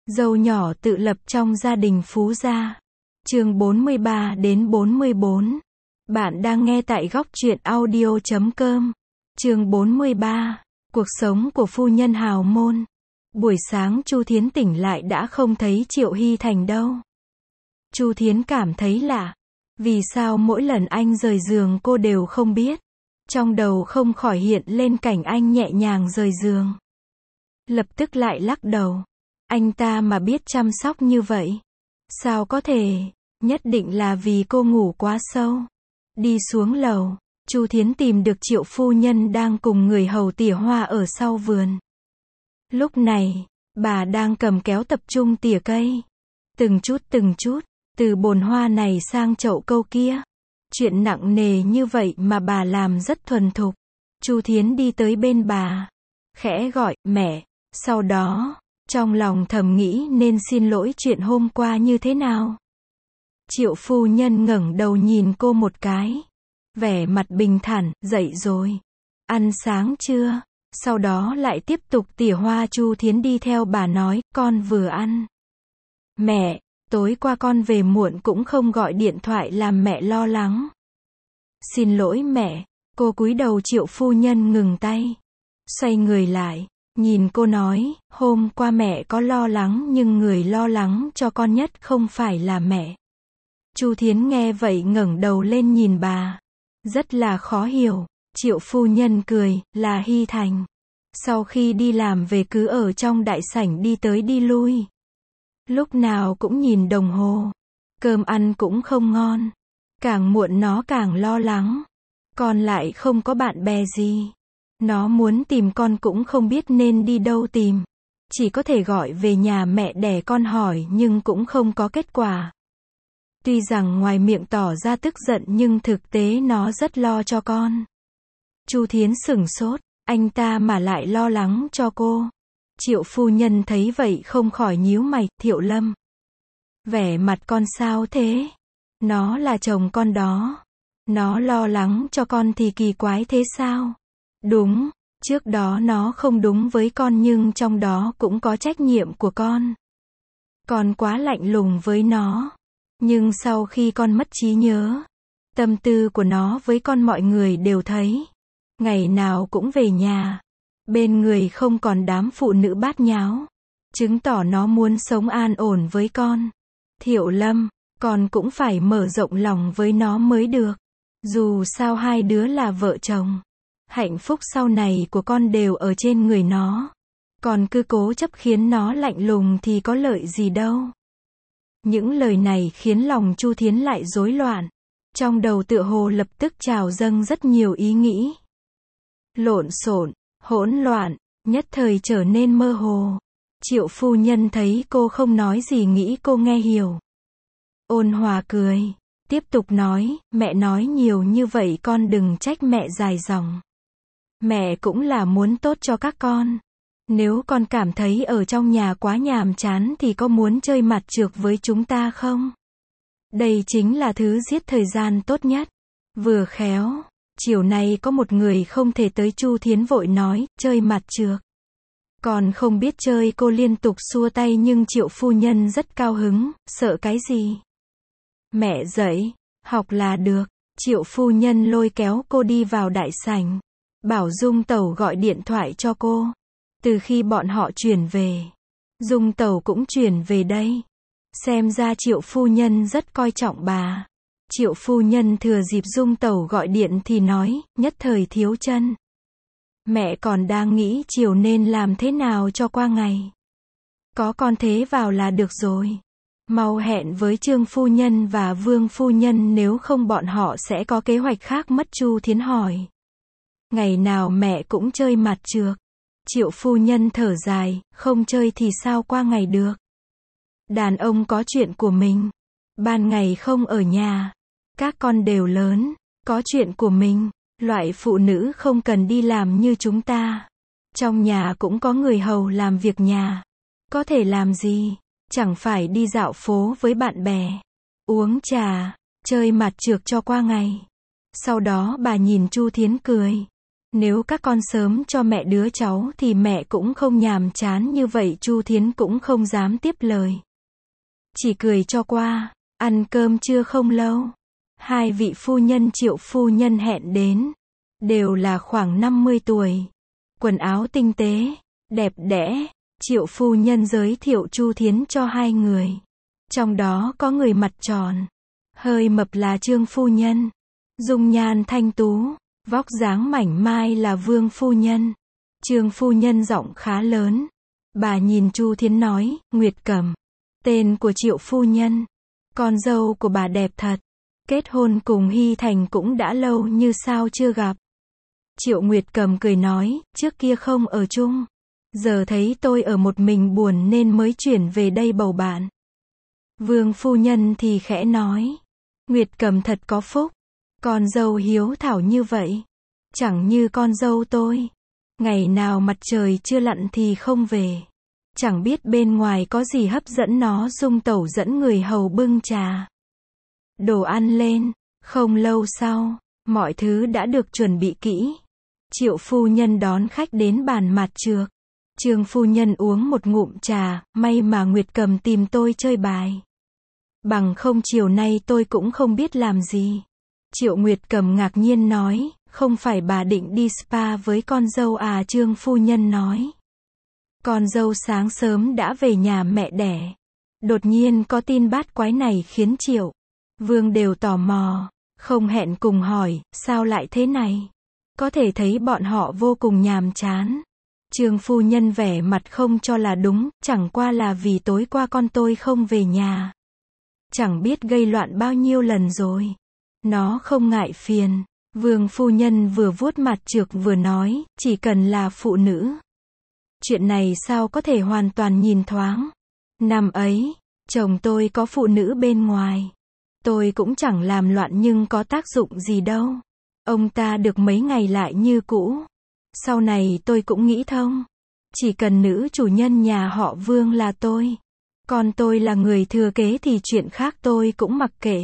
Dâu nhỏ tự lập trong gia đình phú gia. Chương 43 đến 44. Bạn đang nghe tại góc truyện audio.com. Chương 43. Cuộc sống của phu nhân hào môn. Buổi sáng Chu Thiến tỉnh lại đã không thấy Triệu Hy Thành đâu. Chu Thiến cảm thấy lạ. Vì sao mỗi lần anh rời giường cô đều không biết? Trong đầu không khỏi hiện lên cảnh anh nhẹ nhàng rời giường. Lập tức lại lắc đầu. Anh ta mà biết chăm sóc như vậy. Sao có thể? Nhất định là vì cô ngủ quá sâu. Đi xuống lầu, Chu Thiến tìm được Triệu phu nhân đang cùng người hầu tỉa hoa ở sau vườn. Lúc này, bà đang cầm kéo tập trung tỉa cây. Từng chút, từ bồn hoa này sang chậu câu kia. Chuyện nặng nề như vậy mà bà làm rất thuần thục. Chu Thiến đi tới bên bà, khẽ gọi, mẹ. Sau đó, trong lòng thầm nghĩ nên xin lỗi chuyện hôm qua như thế nào. Triệu phu nhân ngẩng đầu nhìn cô một cái. Vẻ mặt bình thản, dậy rồi. Ăn sáng chưa? Sau đó lại tiếp tục tỉa hoa. Chu Thiến đi theo bà nói, con vừa ăn. Mẹ, tối qua con về muộn cũng không gọi điện thoại làm mẹ lo lắng. Xin lỗi mẹ. Cô cúi đầu. Triệu phu nhân ngừng tay. Xoay người lại, nhìn cô nói, hôm qua mẹ có lo lắng nhưng người lo lắng cho con nhất không phải là mẹ. Chu Thiến nghe vậy ngẩng đầu lên nhìn bà. Rất là khó hiểu. Triệu phu nhân cười, là Hy Thành. Sau khi đi làm về cứ ở trong đại sảnh đi tới đi lui. Lúc nào cũng nhìn đồng hồ. Cơm ăn cũng không ngon. Càng muộn nó càng lo lắng. Con lại không có bạn bè gì. Nó muốn tìm con cũng không biết nên đi đâu tìm. Chỉ có thể gọi về nhà mẹ đẻ con hỏi nhưng cũng không có kết quả. Tuy rằng ngoài miệng tỏ ra tức giận nhưng thực tế nó rất lo cho con. Chu Thiến sửng sốt, anh ta mà lại lo lắng cho cô. Triệu phu nhân thấy vậy không khỏi nhíu mày, Thiệu Lâm. Vẻ mặt con sao thế? Nó là chồng con đó. Nó lo lắng cho con thì kỳ quái thế sao? Đúng, trước đó nó không đúng với con nhưng trong đó cũng có trách nhiệm của con. Con quá lạnh lùng với nó. Nhưng sau khi con mất trí nhớ, tâm tư của nó với con mọi người đều thấy. Ngày nào cũng về nhà. Bên người không còn đám phụ nữ bát nháo. Chứng tỏ nó muốn sống an ổn với con. Thiệu Lâm, con cũng phải mở rộng lòng với nó mới được. Dù sao hai đứa là vợ chồng. Hạnh phúc sau này của con đều ở trên người nó. Còn cứ cố chấp khiến nó lạnh lùng thì có lợi gì đâu. Những lời này khiến lòng Chu Thiến lại rối loạn. Trong đầu tựa hồ lập tức trào dâng rất nhiều ý nghĩ. Lộn xộn, hỗn loạn, nhất thời trở nên mơ hồ. Triệu phu nhân thấy cô không nói gì nghĩ cô nghe hiểu. Ôn hòa cười, tiếp tục nói, mẹ nói nhiều như vậy con đừng trách mẹ dài dòng. Mẹ cũng là muốn tốt cho các con. Nếu con cảm thấy ở trong nhà quá nhàm chán thì có muốn chơi mặt trược với chúng ta không? Đây chính là thứ giết thời gian tốt nhất. Vừa khéo, chiều nay có một người không thể tới. Chu Thiến vội nói, chơi mặt trược. Còn không biết chơi. Cô liên tục xua tay nhưng Triệu phu nhân rất cao hứng, sợ cái gì? Mẹ dậy, học là được. Triệu phu nhân lôi kéo cô đi vào đại sảnh. Bảo Dung tẩu gọi điện thoại cho cô. Từ khi bọn họ chuyển về, Dung tẩu cũng chuyển về đây. Xem ra Triệu phu nhân rất coi trọng bà. Triệu phu nhân thừa dịp Dung tẩu gọi điện thì nói, nhất thời thiếu chân. Mẹ còn đang nghĩ chiều nên làm thế nào cho qua ngày. Có con thế vào là được rồi. Mau hẹn với Trương phu nhân và Vương phu nhân nếu không bọn họ sẽ có kế hoạch khác mất. Chu Thiến hỏi. Ngày nào mẹ cũng chơi mặt trược. Triệu phu nhân thở dài, không chơi thì sao qua ngày được. Đàn ông có chuyện của mình. Ban ngày không ở nhà. Các con đều lớn, có chuyện của mình. Loại phụ nữ không cần đi làm như chúng ta. Trong nhà cũng có người hầu làm việc nhà. Có thể làm gì? Chẳng phải đi dạo phố với bạn bè. Uống trà, chơi mặt trược cho qua ngày. Sau đó bà nhìn Chu Thiến cười. Nếu các con sớm cho mẹ đứa cháu thì mẹ cũng không nhàm chán như vậy. Chu Thiến cũng không dám tiếp lời. Chỉ cười cho qua. Ăn cơm trưa không lâu, hai vị phu nhân Triệu phu nhân hẹn đến. Đều là khoảng 50 tuổi. Quần áo tinh tế, đẹp đẽ. Triệu phu nhân giới thiệu Chu Thiến cho hai người. Trong đó có người mặt tròn, hơi mập là Trương phu nhân. Dung nhan thanh tú, vóc dáng mảnh mai là Vương phu nhân. Trương phu nhân giọng khá lớn. Bà nhìn Chu Thiến nói, Nguyệt Cẩm. Tên của Triệu phu nhân. Con dâu của bà đẹp thật. Kết hôn cùng Hy Thành cũng đã lâu như sao chưa gặp. Triệu Nguyệt Cẩm cười nói, trước kia không ở chung. Giờ thấy tôi ở một mình buồn nên mới chuyển về đây bầu bạn. Vương phu nhân thì khẽ nói, Nguyệt Cẩm thật có phúc. Con dâu hiếu thảo như vậy. Chẳng như con dâu tôi. Ngày nào mặt trời chưa lặn thì không về. Chẳng biết bên ngoài có gì hấp dẫn nó. Dung tẩu dẫn người hầu bưng trà, đồ ăn lên. Không lâu sau, mọi thứ đã được chuẩn bị kỹ. Triệu phu nhân đón khách đến bàn mặt trược. Trương phu nhân uống một ngụm trà, may mà Nguyệt Cẩm tìm tôi chơi bài. Bằng không chiều nay tôi cũng không biết làm gì. Triệu Nguyệt Cẩm ngạc nhiên nói, không phải bà định đi spa với con dâu à? Trương phu nhân nói. Con dâu sáng sớm đã về nhà mẹ đẻ. Đột nhiên có tin bát quái này khiến Triệu Vương đều tò mò, không hẹn cùng hỏi, sao lại thế này? Có thể thấy bọn họ vô cùng nhàm chán. Trương phu nhân vẻ mặt không cho là đúng, chẳng qua là vì tối qua con tôi không về nhà. Chẳng biết gây loạn bao nhiêu lần rồi. Nó không ngại phiền. Vương phu nhân vừa vuốt mặt trược vừa nói, chỉ cần là phụ nữ. Chuyện này sao có thể hoàn toàn nhìn thoáng. Năm ấy, chồng tôi có phụ nữ bên ngoài. Tôi cũng chẳng làm loạn nhưng có tác dụng gì đâu. Ông ta được mấy ngày lại như cũ. Sau này tôi cũng nghĩ thông. Chỉ cần nữ chủ nhân nhà họ Vương là tôi. Còn tôi là người thừa kế thì chuyện khác tôi cũng mặc kệ.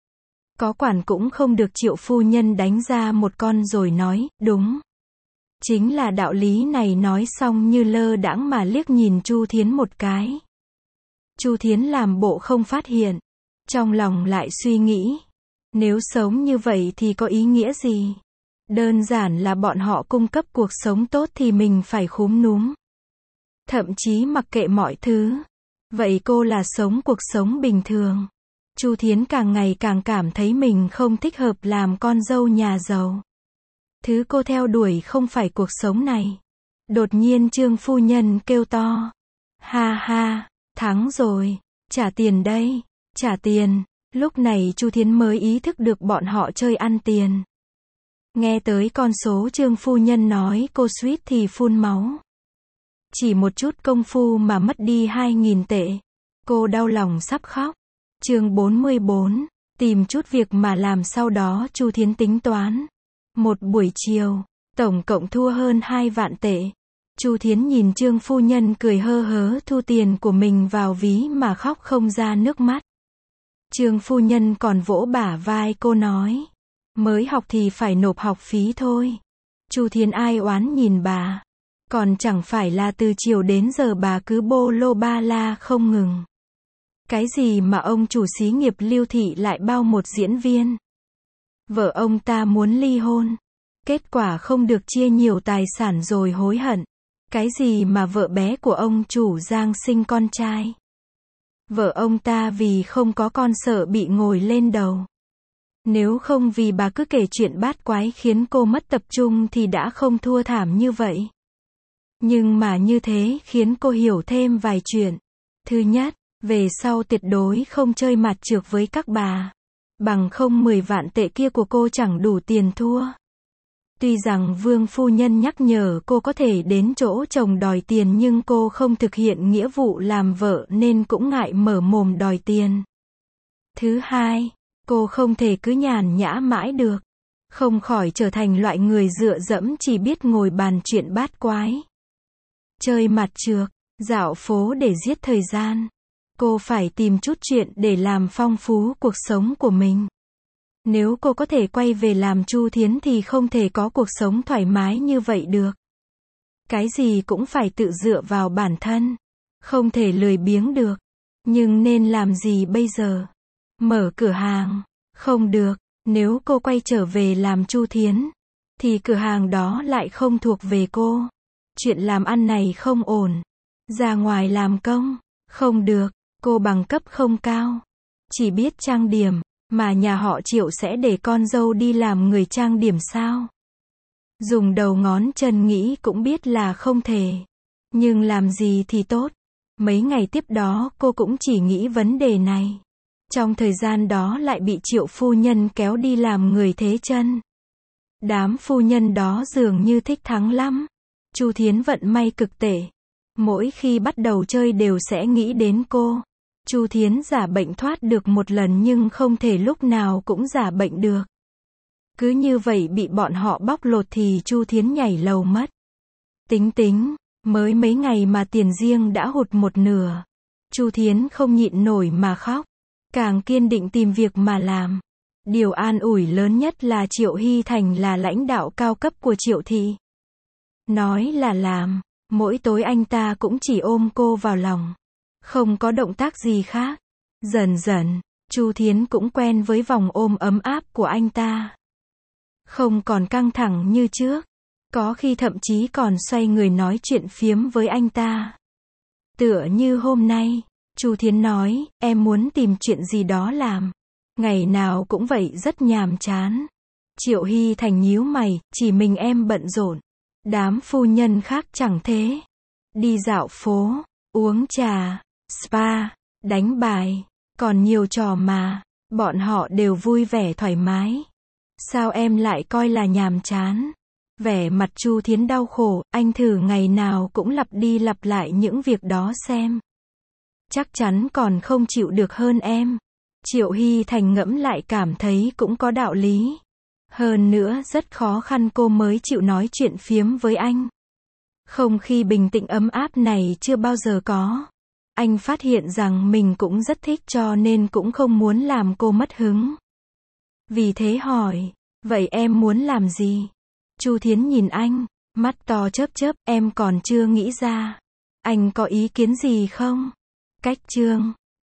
Có quản cũng không được. Triệu phu nhân đánh ra một con rồi nói, đúng. Chính là đạo lý này. Nói xong như lơ đãng mà liếc nhìn Chu Thiến một cái. Chu Thiến làm bộ không phát hiện. Trong lòng lại suy nghĩ. Nếu sống như vậy thì có ý nghĩa gì? Đơn giản là bọn họ cung cấp cuộc sống tốt thì mình phải khúm núm. Thậm chí mặc kệ mọi thứ. Vậy cô là sống cuộc sống bình thường. Chu Thiến càng ngày càng cảm thấy mình không thích hợp làm con dâu nhà giàu. Thứ cô theo đuổi không phải cuộc sống này. Đột nhiên Trương phu nhân kêu to. Ha ha, thắng rồi. Trả tiền đây. Trả tiền. Lúc này Chu Thiến mới ý thức được bọn họ chơi ăn tiền. Nghe tới con số Trương phu nhân nói cô suýt thì phun máu. Chỉ một chút công phu mà mất đi 2.000 tệ. Cô đau lòng sắp khóc. Chương 44. Tìm chút việc mà làm. Sau đó Chu Thiến tính toán. Một buổi chiều, tổng cộng thua hơn 2 vạn tệ. Chu Thiến nhìn Trương phu nhân cười hơ hớ thu tiền của mình vào ví mà khóc không ra nước mắt. Trương phu nhân còn vỗ bả vai cô nói. Mới học thì phải nộp học phí thôi. Chu Thiến ai oán nhìn bà. Còn chẳng phải là từ chiều đến giờ bà cứ bô lô ba la không ngừng. Cái gì mà ông chủ xí nghiệp Lưu Thị lại bao một diễn viên. Vợ ông ta muốn ly hôn. Kết quả không được chia nhiều tài sản rồi hối hận. Cái gì mà vợ bé của ông chủ Giang sinh con trai. Vợ ông ta vì không có con sợ bị ngồi lên đầu. Nếu không vì bà cứ kể chuyện bát quái khiến cô mất tập trung thì đã không thua thảm như vậy. Nhưng mà như thế khiến cô hiểu thêm vài chuyện. Thứ nhất, về sau tuyệt đối không chơi mặt trược với các bà. Bằng không 10 vạn tệ kia của cô chẳng đủ tiền thua. Tuy rằng Vương phu nhân nhắc nhở cô có thể đến chỗ chồng đòi tiền nhưng cô không thực hiện nghĩa vụ làm vợ nên cũng ngại mở mồm đòi tiền. Thứ hai, cô không thể cứ nhàn nhã mãi được. Không khỏi trở thành loại người dựa dẫm chỉ biết ngồi bàn chuyện bát quái. Chơi mặt trược, dạo phố để giết thời gian. Cô phải tìm chút chuyện để làm phong phú cuộc sống của mình. Nếu cô có thể quay về làm Chu Thiến thì không thể có cuộc sống thoải mái như vậy được. Cái gì cũng phải tự dựa vào bản thân. Không thể lười biếng được. Nhưng nên làm gì bây giờ? Mở cửa hàng? Không được. Nếu cô quay trở về làm Chu Thiến, thì cửa hàng đó lại không thuộc về cô. Chuyện làm ăn này không ổn. Ra ngoài làm công? Không được. Cô bằng cấp không cao. Chỉ biết trang điểm. Mà nhà họ Triệu sẽ để con dâu đi làm người trang điểm sao? Dùng đầu ngón chân nghĩ cũng biết là không thể. Nhưng làm gì thì tốt. Mấy ngày tiếp đó cô cũng chỉ nghĩ vấn đề này. Trong thời gian đó lại bị Triệu phu nhân kéo đi làm người thế chân. Đám phu nhân đó dường như thích thắng lắm. Chu Thiến vận may cực tệ. Mỗi khi bắt đầu chơi đều sẽ nghĩ đến cô. Chu Thiến giả bệnh thoát được một lần nhưng không thể lúc nào cũng giả bệnh được. Cứ như vậy bị bọn họ bóc lột thì Chu Thiến nhảy lầu mất. Tính, mới mấy ngày mà tiền riêng đã hụt một nửa. Chu Thiến không nhịn nổi mà khóc. Càng kiên định tìm việc mà làm. Điều an ủi lớn nhất là Triệu Hy Thành là lãnh đạo cao cấp của Triệu thị. Nói là làm, mỗi tối anh ta cũng chỉ ôm cô vào lòng. Không có động tác gì khác. Dần dần, Chu Thiến cũng quen với vòng ôm ấm áp của anh ta. Không còn căng thẳng như trước. Có khi thậm chí còn xoay người nói chuyện phiếm với anh ta. Tựa như hôm nay, Chu Thiến nói, em muốn tìm chuyện gì đó làm. Ngày nào cũng vậy rất nhàm chán. Triệu Hy Thành nhíu mày, chỉ mình em bận rộn. Đám phu nhân khác chẳng thế. Đi dạo phố, uống trà, spa, đánh bài, còn nhiều trò mà. Bọn họ đều vui vẻ thoải mái. Sao em lại coi là nhàm chán? Vẻ mặt Chu Thiến đau khổ, anh thử ngày nào cũng lặp đi lặp lại những việc đó xem. Chắc chắn còn không chịu được hơn em. Triệu Hy Thành ngẫm lại cảm thấy cũng có đạo lý. Hơn nữa rất khó khăn cô mới chịu nói chuyện phiếm với anh. Không khí bình tĩnh ấm áp này chưa bao giờ có. Anh phát hiện rằng mình cũng rất thích cho nên cũng không muốn làm cô mất hứng. Vì thế hỏi, vậy em muốn làm gì? Chu Thiến nhìn anh, mắt to chớp chớp, em còn chưa nghĩ ra. Anh có ý kiến gì không? Cách chương